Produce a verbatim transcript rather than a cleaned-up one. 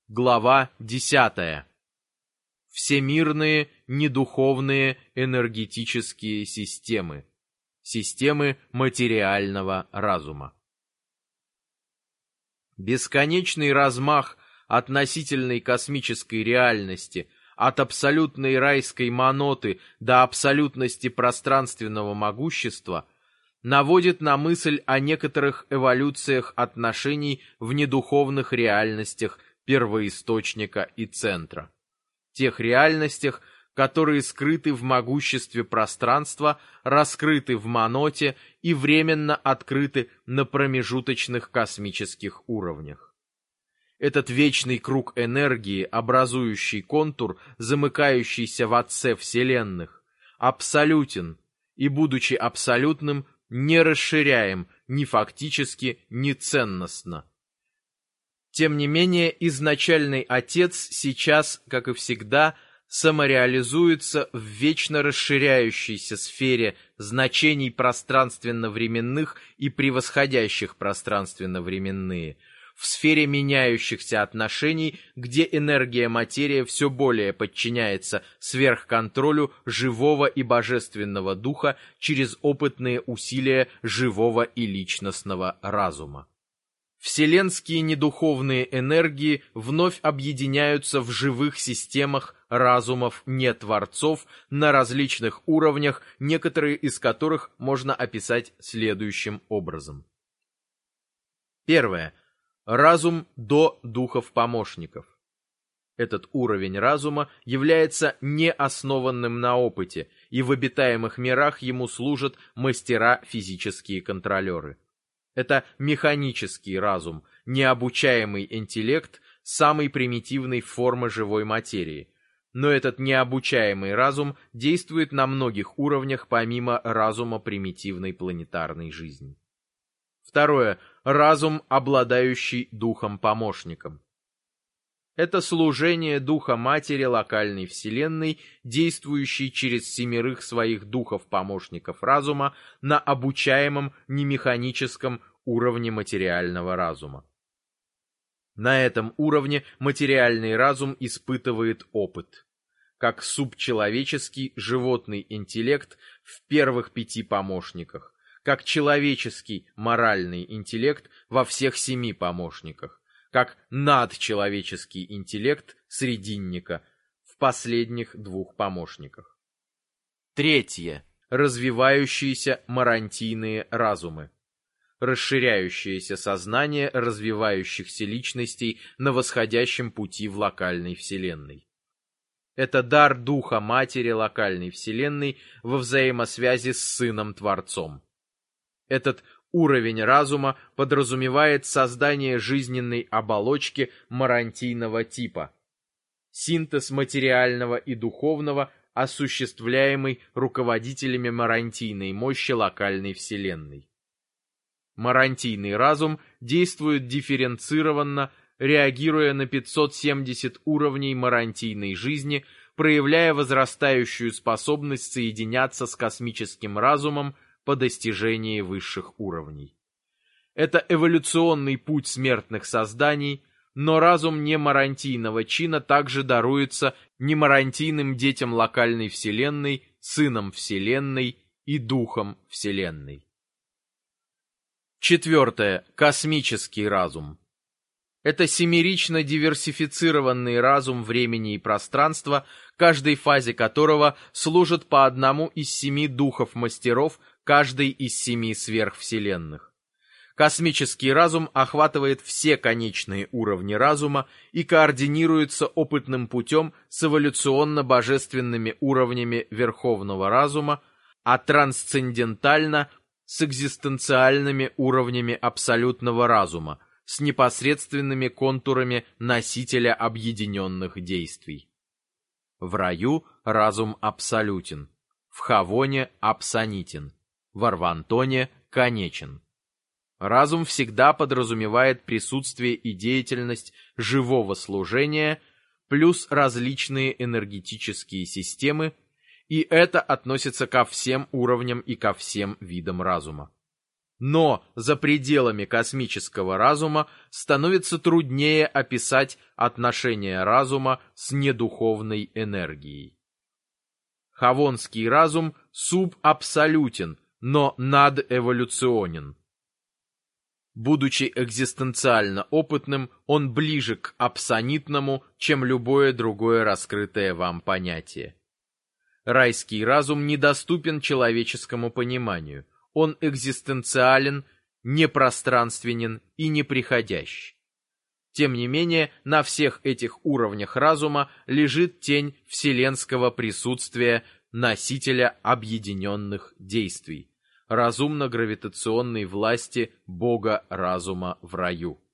Глава десятая. Всемирные недуховные энергетические системы. Системы материального разума. Бесконечный размах относительной космической реальности от абсолютной райской моноты до абсолютности пространственного могущества наводит на мысль о некоторых эволюциях отношений в недуховных реальностях первоисточника и центра. Тех реальностях, которые скрыты в могуществе пространства, раскрыты в моноте и временно открыты на промежуточных космических уровнях. Этот вечный круг энергии, образующий контур, замыкающийся в Отце Вселенных, абсолютен и, будучи абсолютным, не расширяем ни фактически, ни ценностно. Тем не менее, изначальный Отец сейчас, как и всегда, самореализуется в вечно расширяющейся сфере значений пространственно-временных и превосходящих пространственно-временные, в сфере меняющихся отношений, где энергия-материя все более подчиняется сверхконтролю живого и божественного духа через опытные усилия живого и личностного разума. Вселенские недуховные энергии вновь объединяются в живых системах разумов не-творцов на различных уровнях, некоторые из которых можно описать следующим образом. Первое. Разум до духов-помощников. Этот уровень разума является не основанным на опыте, и в обитаемых мирах ему служат мастера-физические контролеры. Это механический разум, необучаемый интеллект самой примитивной формы живой материи. Но этот необучаемый разум действует на многих уровнях помимо разума примитивной планетарной жизни. Второе. Разум, обладающий духом-помощником. Это служение Духа Матери локальной Вселенной, действующей через семерых своих духов-помощников разума на обучаемом немеханическом уровне материального разума. На этом уровне материальный разум испытывает опыт, как субчеловеческий животный интеллект в первых пяти помощниках, как человеческий моральный интеллект во всех семи помощниках, как надчеловеческий интеллект срединника в последних двух помощниках. Третье. Развивающиеся марантийные разумы. Расширяющееся сознание развивающихся личностей на восходящем пути в локальной Вселенной. Это дар Духа Матери локальной Вселенной во взаимосвязи с Сыном-Творцом. Этот уровень разума подразумевает создание жизненной оболочки марантийного типа, синтез материального и духовного, осуществляемый руководителями марантийной мощи локальной Вселенной. Марантийный разум действует дифференцированно, реагируя на пятьсот семьдесят уровней марантийной жизни, проявляя возрастающую способность соединяться с космическим разумом по достижении высших уровней. Это эволюционный путь смертных созданий, но разум немарантийного чина также даруется немарантийным детям локальной Вселенной, Сыном Вселенной и Духом Вселенной. Четвертое. Космический разум. Это семерично диверсифицированный разум времени и пространства, каждой фазе которого служит по одному из семи духов-мастеров каждой из семи сверхвселенных. Космический разум охватывает все конечные уровни разума и координируется опытным путем с эволюционно-божественными уровнями верховного разума, а трансцендентально с экзистенциальными уровнями абсолютного разума, с непосредственными контурами носителя объединенных действий. В раю разум абсолютен, в Хавоне абсонитен, в Арвантоне конечен. Разум всегда подразумевает присутствие и деятельность живого служения плюс различные энергетические системы, и это относится ко всем уровням и ко всем видам разума. Но за пределами космического разума становится труднее описать отношение разума с недуховной энергией. Хавонский разум субабсолютен, но надэволюционен. Будучи экзистенциально опытным, он ближе к абсонитному, чем любое другое раскрытое вам понятие. Райский разум недоступен человеческому пониманию. Он экзистенциален, непространственен и неприходящ. Тем не менее, на всех этих уровнях разума лежит тень вселенского присутствия носителя объединенных действий, разумно-гравитационной власти Бога разума в раю.